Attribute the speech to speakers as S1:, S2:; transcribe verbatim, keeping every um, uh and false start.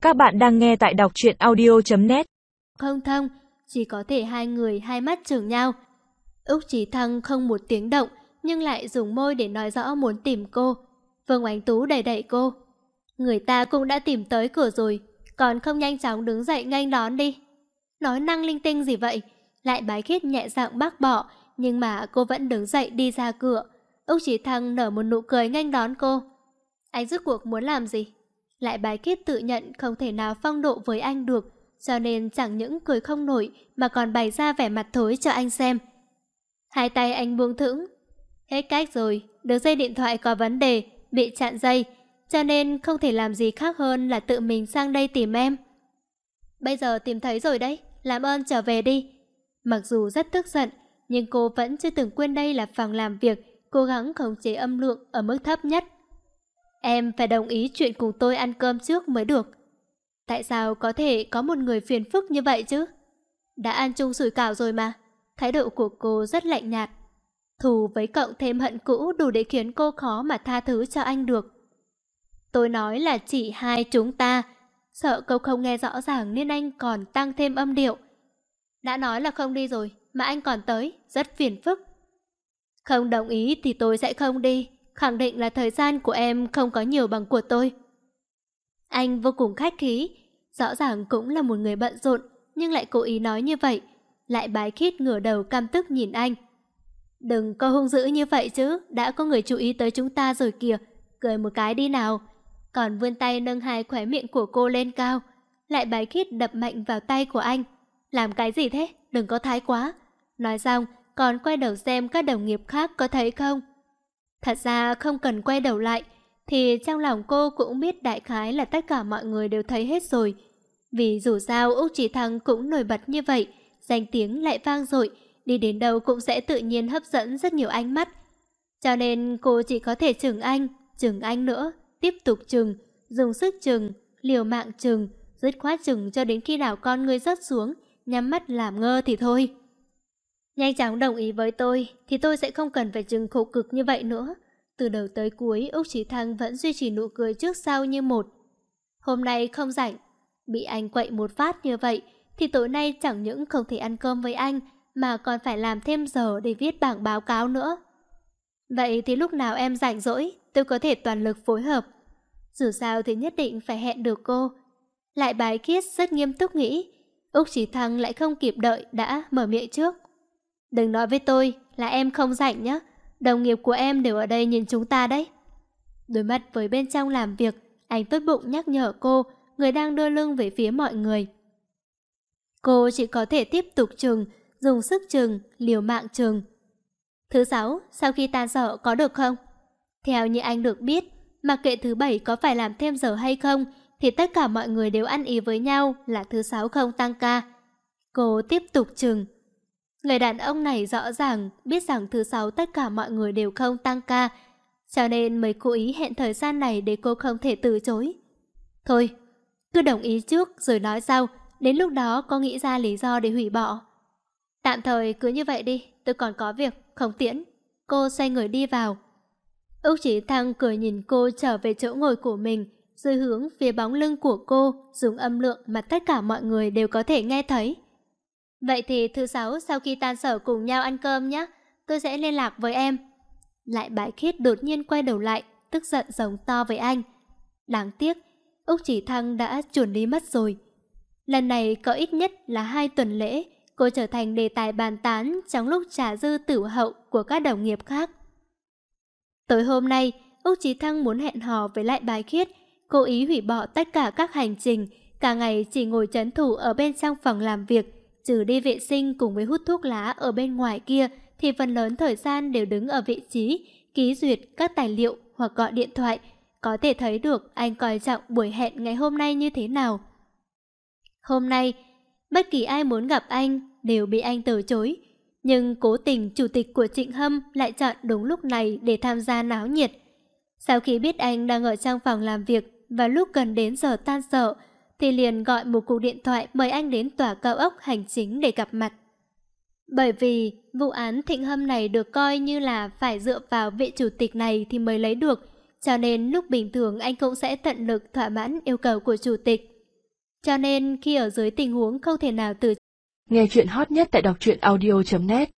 S1: Các bạn đang nghe tại đọc truyện audio chấm net.
S2: Không thông, chỉ có thể hai người hai mắt chừng nhau. Úc Chí Thăng không một tiếng động, nhưng lại dùng môi để nói rõ muốn tìm cô. Vương Oánh Tú đẩy đẩy cô. Người ta cũng đã tìm tới cửa rồi, còn không nhanh chóng đứng dậy nghênh đón đi. Nói năng linh tinh gì vậy? Lại Bái Khiết nhẹ giọng bác bỏ, nhưng mà cô vẫn đứng dậy đi ra cửa. Úc Chí Thăng nở một nụ cười nghênh đón cô. Anh rốt cuộc muốn làm gì? Lại Bái Khiết tự nhận không thể nào phong độ với anh được, cho nên chẳng những cười không nổi mà còn bày ra vẻ mặt thối cho anh xem. Hai tay anh buông thõng. Hết cách rồi, đường dây điện thoại có vấn đề, bị chặn dây, cho nên không thể làm gì khác hơn là tự mình sang đây tìm em. Bây giờ tìm thấy rồi đấy, làm ơn trở về đi. Mặc dù rất tức giận, nhưng cô vẫn chưa từng quên đây là phòng làm việc, cố gắng khống chế âm lượng ở mức thấp nhất. Em phải đồng ý chuyện cùng tôi ăn cơm trước mới được. Tại sao có thể có một người phiền phức như vậy chứ? Đã ăn chung sủi cảo rồi mà. Thái độ của cô rất lạnh nhạt. Thù với cộng thêm hận cũ đủ để khiến cô khó mà tha thứ cho anh được. Tôi nói là chỉ hai chúng ta. Sợ câu không nghe rõ ràng nên anh còn tăng thêm âm điệu. Đã nói là không đi rồi mà anh còn tới, rất phiền phức. Không đồng ý thì tôi sẽ không đi. Khẳng định là thời gian của em không có nhiều bằng của tôi. Anh vô cùng khách khí. Rõ ràng cũng là một người bận rộn, nhưng lại cố ý nói như vậy. Lại Bái Khiết ngửa đầu căm tức nhìn anh. Đừng có hung dữ như vậy chứ, đã có người chú ý tới chúng ta rồi kìa. Cười một cái đi nào. Còn vươn tay nâng hai khóe miệng của cô lên cao. Lại Bái Khiết đập mạnh vào tay của anh. Làm cái gì thế? Đừng có thái quá. Nói xong còn quay đầu xem các đồng nghiệp khác có thấy không. Thật ra không cần quay đầu lại, thì trong lòng cô cũng biết đại khái là tất cả mọi người đều thấy hết rồi. Vì dù sao Úc Chí Thăng cũng nổi bật như vậy, danh tiếng lại vang dội, đi đến đâu cũng sẽ tự nhiên hấp dẫn rất nhiều ánh mắt. Cho nên cô chỉ có thể chừng anh, chừng anh nữa, tiếp tục chừng, dùng sức chừng, liều mạng chừng, dứt khoát chừng cho đến khi nào con người rớt xuống, nhắm mắt làm ngơ thì thôi. Nhanh chóng đồng ý với tôi, thì tôi sẽ không cần phải chừng khổ cực như vậy nữa. Từ đầu tới cuối, Úc Chí Thăng vẫn duy trì nụ cười trước sau như một. Hôm nay không rảnh, bị anh quậy một phát như vậy, thì tối nay chẳng những không thể ăn cơm với anh, mà còn phải làm thêm giờ để viết bảng báo cáo nữa. Vậy thì lúc nào em rảnh rỗi, tôi có thể toàn lực phối hợp. Dù sao thì nhất định phải hẹn được cô. Lại Bái Khiết rất nghiêm túc nghĩ. Úc Chí Thăng lại không kịp đợi đã mở miệng trước. Đừng nói với tôi là em không rảnh nhé. Đồng nghiệp của em đều ở đây nhìn chúng ta đấy. Đối mặt với bên trong làm việc, anh tốt bụng nhắc nhở cô, người đang đưa lưng về phía mọi người. Cô chỉ có thể tiếp tục chừng, dùng sức chừng, liều mạng chừng. Thứ sáu, sau khi tan sở có được không? Theo như anh được biết, mặc kệ thứ bảy có phải làm thêm giờ hay không, thì tất cả mọi người đều ăn ý với nhau là thứ sáu không tăng ca. Cô tiếp tục chừng. Người đàn ông này rõ ràng biết rằng thứ sáu tất cả mọi người đều không tăng ca, cho nên mới cố ý hẹn thời gian này để cô không thể từ chối. Thôi, cứ đồng ý trước rồi nói sau, đến lúc đó có nghĩ ra lý do để hủy bỏ. Tạm thời cứ như vậy đi, tôi còn có việc, không tiễn. Cô xoay người đi vào. Úc Chí Thăng cười nhìn cô trở về chỗ ngồi của mình, rồi hướng phía bóng lưng của cô, dùng âm lượng mà tất cả mọi người đều có thể nghe thấy. Vậy thì thứ sáu sau khi tan sở cùng nhau ăn cơm nhé, tôi sẽ liên lạc với em. Lại Bái Khiết đột nhiên quay đầu lại, tức giận giống to với anh. Đáng tiếc, Úc Chí Thăng đã chuồn đi mất rồi. Lần này có ít nhất là hai tuần lễ, cô trở thành đề tài bàn tán trong lúc trà dư tử hậu của các đồng nghiệp khác. Tối hôm nay, Úc Chí Thăng muốn hẹn hò với Lại Bái Khiết, cố ý hủy bỏ tất cả các hành trình, cả ngày chỉ ngồi trấn thủ ở bên trong phòng làm việc. Trừ đi vệ sinh cùng với hút thuốc lá ở bên ngoài kia, thì phần lớn thời gian đều đứng ở vị trí, ký duyệt các tài liệu hoặc gọi điện thoại. Có thể thấy được anh coi trọng buổi hẹn ngày hôm nay như thế nào. Hôm nay, bất kỳ ai muốn gặp anh đều bị anh từ chối. Nhưng cố tình chủ tịch của Trịnh Hâm lại chọn đúng lúc này để tham gia náo nhiệt. Sau khi biết anh đang ở trong phòng làm việc và lúc gần đến giờ tan sở, thì liền gọi một cuộc điện thoại mời anh đến tòa cao ốc hành chính để gặp mặt. Bởi vì vụ án Thịnh Hâm này được coi như là phải dựa vào vị chủ tịch này thì mới lấy được, cho nên lúc bình thường anh cũng sẽ tận lực thỏa mãn yêu cầu của chủ tịch. Cho nên khi ở dưới tình huống không thể nào từ
S1: Nghe chuyện hot nhất tại đọc truyện audio chấm net